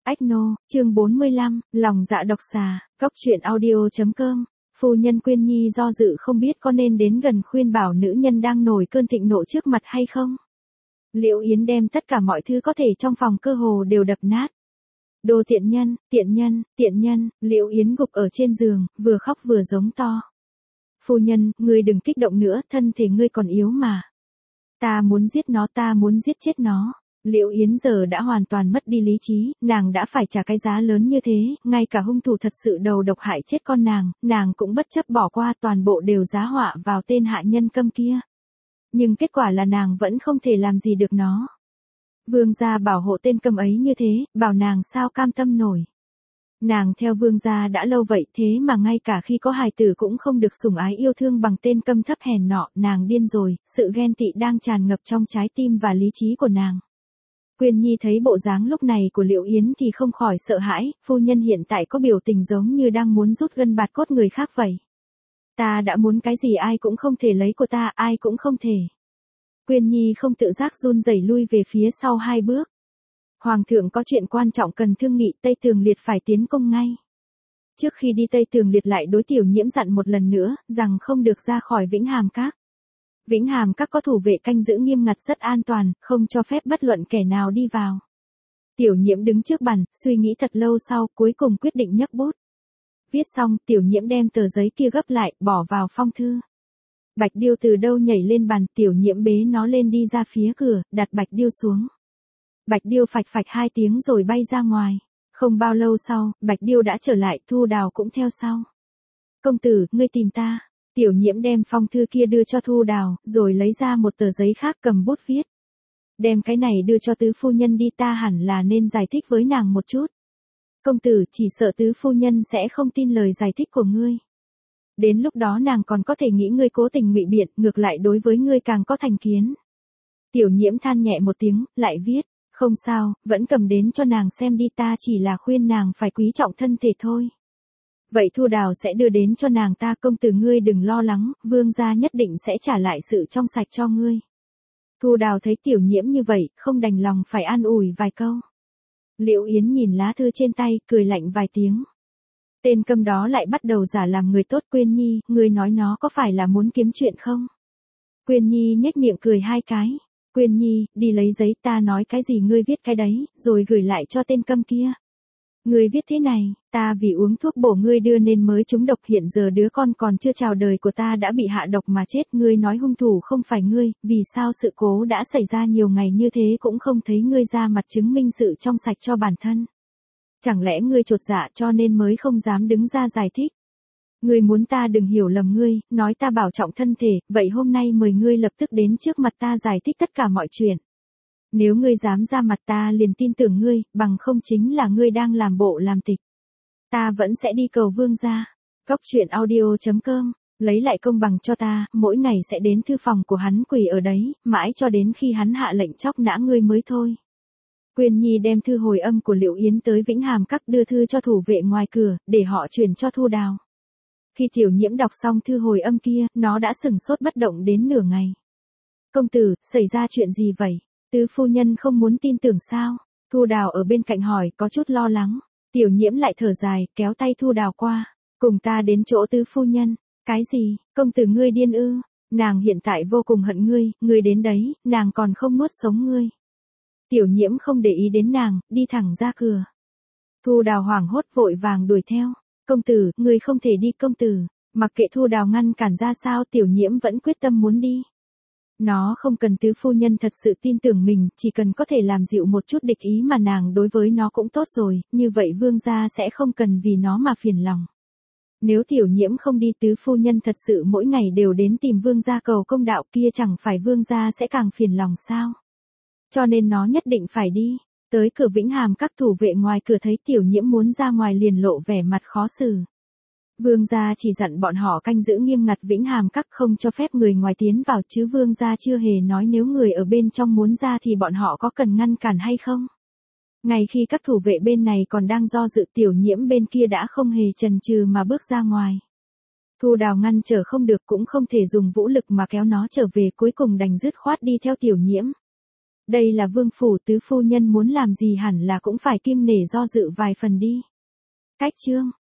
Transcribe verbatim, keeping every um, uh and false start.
Ách nô, chương bốn mươi lăm, lòng dạ độc xà, góc truyện audio.com. Phu nhân Quyên Nhi do dự không biết có nên đến gần khuyên bảo nữ nhân đang nổi cơn thịnh nộ trước mặt hay không. Liễu Yến đem tất cả mọi thứ có thể trong phòng cơ hồ đều đập nát. Đồ tiện nhân, tiện nhân, tiện nhân, Liễu Yến gục ở trên giường, vừa khóc vừa giống to. Phu nhân, ngươi đừng kích động nữa, thân thể ngươi còn yếu mà. Ta muốn giết nó, ta muốn giết chết nó. Liễu Yến giờ đã hoàn toàn mất đi lý trí, nàng đã phải trả cái giá lớn như thế, ngay cả hung thủ thật sự đầu độc hại chết con nàng, nàng cũng bất chấp bỏ qua, toàn bộ đều giá họa vào tên hạ nhân câm kia. Nhưng kết quả là nàng vẫn không thể làm gì được nó. Vương gia bảo hộ tên câm ấy như thế, bảo nàng sao cam tâm nổi. Nàng theo vương gia đã lâu vậy thế mà ngay cả khi có hài tử cũng không được sủng ái yêu thương bằng tên câm thấp hèn nọ, nàng điên rồi, sự ghen tị đang tràn ngập trong trái tim và lý trí của nàng. Quyên Nhi thấy bộ dáng lúc này của Liễu Yến thì không khỏi sợ hãi, phu nhân hiện tại có biểu tình giống như đang muốn rút gân bạt cốt người khác vậy. Ta đã muốn cái gì ai cũng không thể lấy của ta, ai cũng không thể. Quyên Nhi không tự giác run rẩy lui về phía sau hai bước. Hoàng thượng có chuyện quan trọng cần thương nghị, Tây Tường Liệt phải tiến công ngay. Trước khi đi Tây Tường Liệt lại đối Tiểu Nhiễm dặn một lần nữa, rằng không được ra khỏi Vĩnh Hàm Các. Vĩnh Hàm Các có thủ vệ canh giữ nghiêm ngặt rất an toàn, không cho phép bất luận kẻ nào đi vào. Tiểu Nhiễm đứng trước bàn, suy nghĩ thật lâu sau, cuối cùng quyết định nhấc bút. Viết xong, Tiểu Nhiễm đem tờ giấy kia gấp lại, bỏ vào phong thư. Bạch Điêu từ đâu nhảy lên bàn, Tiểu Nhiễm bế nó lên đi ra phía cửa, đặt Bạch Điêu xuống. Bạch Điêu phạch phạch hai tiếng rồi bay ra ngoài. Không bao lâu sau, Bạch Điêu đã trở lại, Thu Đào cũng theo sau. Công tử, ngươi tìm ta. Tiểu Nhiễm đem phong thư kia đưa cho Thu Đào, rồi lấy ra một tờ giấy khác cầm bút viết. Đem cái này đưa cho tứ phu nhân đi, ta hẳn là nên giải thích với nàng một chút. Công tử, chỉ sợ tứ phu nhân sẽ không tin lời giải thích của ngươi. Đến lúc đó nàng còn có thể nghĩ ngươi cố tình ngụy biện, ngược lại đối với ngươi càng có thành kiến. Tiểu Nhiễm than nhẹ một tiếng, lại viết. Không sao, vẫn cầm đến cho nàng xem đi, ta chỉ là khuyên nàng phải quý trọng thân thể thôi. Vậy Thu Đào sẽ đưa đến cho nàng ta, công tử ngươi đừng lo lắng, vương gia nhất định sẽ trả lại sự trong sạch cho ngươi. Thu Đào thấy Tiểu Nhiễm như vậy, không đành lòng phải an ủi vài câu. Liễu Yến nhìn lá thư trên tay, cười lạnh vài tiếng. Tên câm đó lại bắt đầu giả làm người tốt. Quyên Nhi, ngươi nói nó có phải là muốn kiếm chuyện không? Quyên Nhi nhếch miệng cười hai cái. Quyên Nhi, đi lấy giấy, ta nói cái gì ngươi viết cái đấy, rồi gửi lại cho tên câm kia. Ngươi viết thế này, ta vì uống thuốc bổ ngươi đưa nên mới trúng độc, hiện giờ đứa con còn chưa chào đời của ta đã bị hạ độc mà chết, ngươi nói hung thủ không phải ngươi, vì sao sự cố đã xảy ra nhiều ngày như thế cũng không thấy ngươi ra mặt chứng minh sự trong sạch cho bản thân. Chẳng lẽ ngươi chột dạ cho nên mới không dám đứng ra giải thích? Ngươi muốn ta đừng hiểu lầm ngươi, nói ta bảo trọng thân thể, vậy hôm nay mời ngươi lập tức đến trước mặt ta giải thích tất cả mọi chuyện. Nếu ngươi dám ra mặt ta liền tin tưởng ngươi, bằng không chính là ngươi đang làm bộ làm tịch. Ta vẫn sẽ đi cầu vương gia. Góc truyện audio.com, lấy lại công bằng cho ta, mỗi ngày sẽ đến thư phòng của hắn quỳ ở đấy, mãi cho đến khi hắn hạ lệnh chóc nã ngươi mới thôi. Quyên Nhi đem thư hồi âm của Liễu Yến tới Vĩnh Hàm Các, đưa thư cho thủ vệ ngoài cửa, để họ chuyển cho Thu Đào. Khi Tiểu Nhiễm đọc xong thư hồi âm kia, nó đã sửng sốt bất động đến nửa ngày. Công tử, xảy ra chuyện gì vậy? Tứ phu nhân không muốn tin tưởng sao? Thu Đào ở bên cạnh hỏi, có chút lo lắng. Tiểu Nhiễm lại thở dài, kéo tay Thu Đào qua. Cùng ta đến chỗ tứ phu nhân. Cái gì? Công tử ngươi điên ư? Nàng hiện tại vô cùng hận ngươi, ngươi đến đấy, nàng còn không nuốt sống ngươi. Tiểu Nhiễm không để ý đến nàng, đi thẳng ra cửa. Thu Đào hoảng hốt vội vàng đuổi theo. Công tử, ngươi không thể đi, công tử. Mặc kệ Thu Đào ngăn cản ra sao, Tiểu Nhiễm vẫn quyết tâm muốn đi. Nó không cần tứ phu nhân thật sự tin tưởng mình, chỉ cần có thể làm dịu một chút địch ý mà nàng đối với nó cũng tốt rồi, như vậy vương gia sẽ không cần vì nó mà phiền lòng. Nếu Tiểu Nhiễm không đi, tứ phu nhân thật sự mỗi ngày đều đến tìm vương gia cầu công đạo, kia chẳng phải vương gia sẽ càng phiền lòng sao? Cho nên nó nhất định phải đi. Tới cửa Vĩnh Hàm Các, thủ vệ ngoài cửa thấy Tiểu Nhiễm muốn ra ngoài liền lộ vẻ mặt khó xử. Vương gia chỉ dặn bọn họ canh giữ nghiêm ngặt Vĩnh Hàm Các, không cho phép người ngoài tiến vào, chứ vương gia chưa hề nói nếu người ở bên trong muốn ra thì bọn họ có cần ngăn cản hay không. Ngay khi các thủ vệ bên này còn đang do dự, Tiểu Nhiễm bên kia đã không hề chần chừ mà bước ra ngoài. Thu Đào ngăn trở không được, cũng không thể dùng vũ lực mà kéo nó trở về, cuối cùng đành dứt khoát đi theo Tiểu Nhiễm. Đây là vương phủ, tứ phu nhân muốn làm gì hẳn là cũng phải kiêng nể do dự vài phần đi. Cách chương